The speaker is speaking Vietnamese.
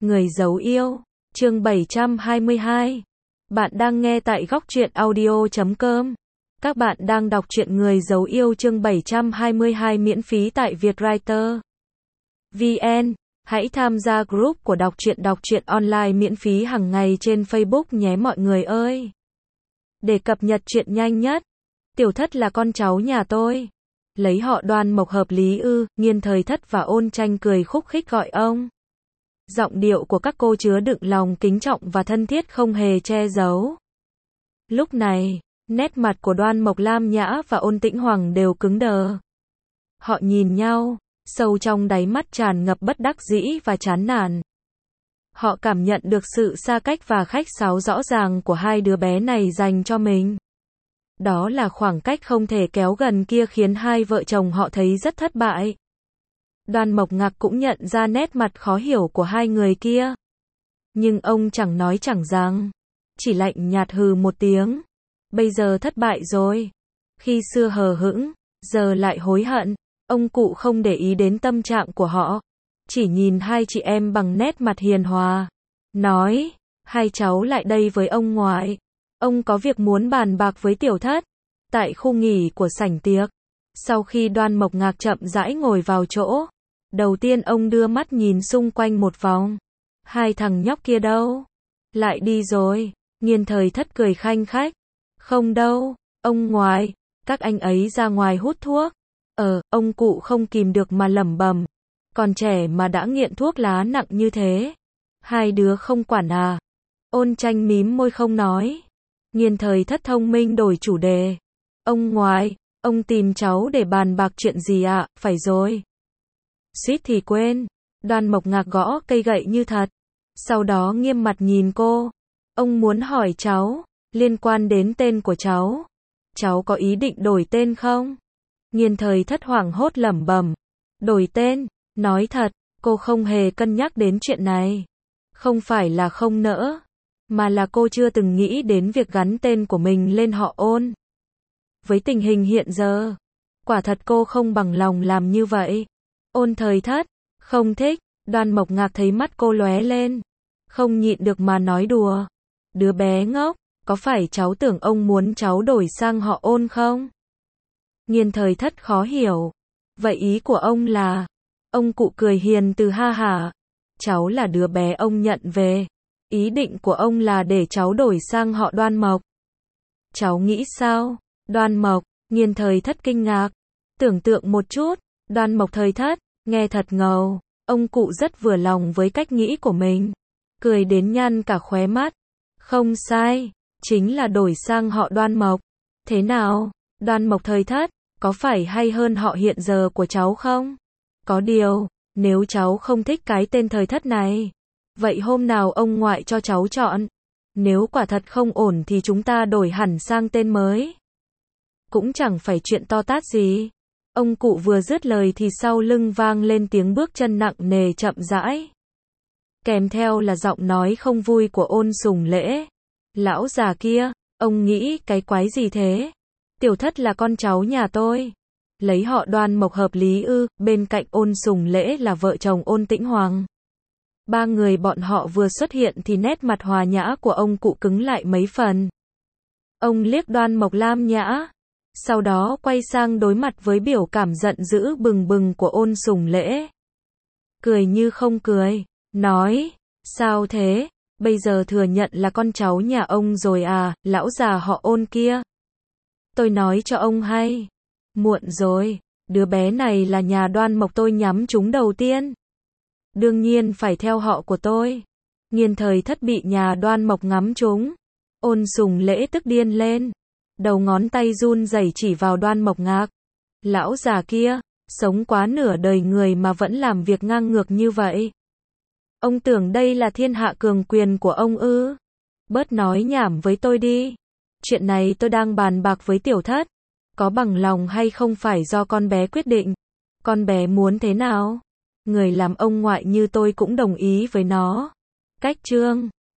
Người giấu yêu, chương 722. Bạn đang nghe tại góc truyện audio.com. Các bạn đang đọc truyện Người giấu yêu chương 722 miễn phí tại Vietwriter VN. Hãy tham gia group của đọc truyện online miễn phí hàng ngày trên Facebook nhé mọi người ơi. Để cập nhật truyện nhanh nhất. Tiểu Thất là con cháu nhà tôi. Lấy họ Đoan Mộc hợp lý ư? Nghiên Thời Thất và Ôn Tranh cười khúc khích gọi ông. Giọng điệu của các cô chứa đựng lòng kính trọng và thân thiết không hề che giấu. Lúc này, nét mặt của Đoan Mộc Lam Nhã và Ôn Tĩnh Hoàng đều cứng đờ. Họ nhìn nhau, sâu trong đáy mắt tràn ngập bất đắc dĩ và chán nản. Họ cảm nhận được sự xa cách và khách sáo rõ ràng của hai đứa bé này dành cho mình. Đó là khoảng cách không thể kéo gần kia khiến hai vợ chồng họ thấy rất thất bại. Đoan Mộc Ngạc cũng nhận ra nét mặt khó hiểu của hai người kia. Nhưng ông chẳng nói chẳng rằng, chỉ lạnh nhạt hừ một tiếng. Bây giờ thất bại rồi. Khi xưa hờ hững, giờ lại hối hận. Ông cụ không để ý đến tâm trạng của họ. Chỉ nhìn hai chị em bằng nét mặt hiền hòa. Nói, hai cháu lại đây với ông ngoại. Ông có việc muốn bàn bạc với Tiểu Thất. Tại khu nghỉ của sảnh tiệc. Sau khi Đoan Mộc Ngạc chậm rãi ngồi vào chỗ. Đầu tiên ông đưa mắt nhìn xung quanh một vòng. Hai thằng nhóc kia đâu? Lại đi rồi. Nghiên Thời Thất cười khanh khách. Không đâu, ông ngoại. Các anh ấy ra ngoài hút thuốc. Ông cụ không kìm được mà lẩm bẩm. Còn trẻ mà đã nghiện thuốc lá nặng như thế. Hai đứa không quản à? Ôn Tranh mím môi không nói. Nghiên Thời Thất thông minh đổi chủ đề. Ông ngoại, ông tìm cháu để bàn bạc chuyện gì ạ? Phải rồi. Suýt thì quên. Đoan Mộc Ngạc gõ cây gậy như thật. Sau đó nghiêm mặt nhìn cô. Ông muốn hỏi cháu, liên quan đến tên của cháu. Cháu có ý định đổi tên không? Nghiên Thời Thất hoảng hốt lẩm bẩm. Đổi tên, nói thật, cô không hề cân nhắc đến chuyện này. Không phải là không nỡ, mà là cô chưa từng nghĩ đến việc gắn tên của mình lên họ Ôn. Với tình hình hiện giờ, quả thật cô không bằng lòng làm như vậy. Ôn Thời Thất, không thích. Đoan Mộc Ngạc thấy mắt cô lóe lên. Không nhịn được mà nói đùa. Đứa bé ngốc, có phải cháu tưởng ông muốn cháu đổi sang họ Ôn không? Nghiên Thời Thất khó hiểu. Vậy ý của ông là? Ông cụ cười hiền từ ha hả. Cháu là đứa bé ông nhận về. Ý định của ông là để cháu đổi sang họ Đoan Mộc. Cháu nghĩ sao? Đoan Mộc, Nghiên Thời Thất kinh ngạc. Tưởng tượng một chút, Đoan Mộc Thời Thất, nghe thật ngầu. Ông cụ rất vừa lòng với cách nghĩ của mình. Cười đến nhăn cả khóe mắt. Không sai, chính là đổi sang họ Đoan Mộc. Thế nào, Đoan Mộc Thời Thất, có phải hay hơn họ hiện giờ của cháu không? Có điều, nếu cháu không thích cái tên Thời Thất này, vậy hôm nào ông ngoại cho cháu chọn. Nếu quả thật không ổn thì chúng ta đổi hẳn sang tên mới. Cũng chẳng phải chuyện to tát gì. Ông cụ vừa dứt lời thì sau lưng vang lên tiếng bước chân nặng nề chậm rãi. Kèm theo là giọng nói không vui của Ôn Sùng Lễ. Lão già kia, ông nghĩ cái quái gì thế? Tiểu Thất là con cháu nhà tôi. Lấy họ Đoan Mộc hợp lý ư? Bên cạnh Ôn Sùng Lễ là vợ chồng Ôn Tĩnh Hoàng. Ba người bọn họ vừa xuất hiện thì nét mặt hòa nhã của ông cụ cứng lại mấy phần. Ông liếc Đoan Mộc Lam Nhã. Sau đó quay sang đối mặt với biểu cảm giận dữ bừng bừng của Ôn Sùng Lễ. Cười như không cười, nói, sao thế, bây giờ thừa nhận là con cháu nhà ông rồi à, lão già họ Ôn kia. Tôi nói cho ông hay, muộn rồi, đứa bé này là nhà Đoan Mộc tôi nhắm trúng đầu tiên. Đương nhiên phải theo họ của tôi. Nghiên Thời Thất bị nhà Đoan Mộc ngắm trúng. Ôn Sùng Lễ tức điên lên. Đầu ngón tay run rẩy chỉ vào Đoan Mộc Ngạc. Lão già kia, sống quá nửa đời người mà vẫn làm việc ngang ngược như vậy. Ông tưởng đây là thiên hạ cường quyền của ông ư? Bớt nói nhảm với tôi đi. Chuyện này tôi đang bàn bạc với Tiểu Thất. Có bằng lòng hay không phải do con bé quyết định. Con bé muốn thế nào? Người làm ông ngoại như tôi cũng đồng ý với nó. Cách chương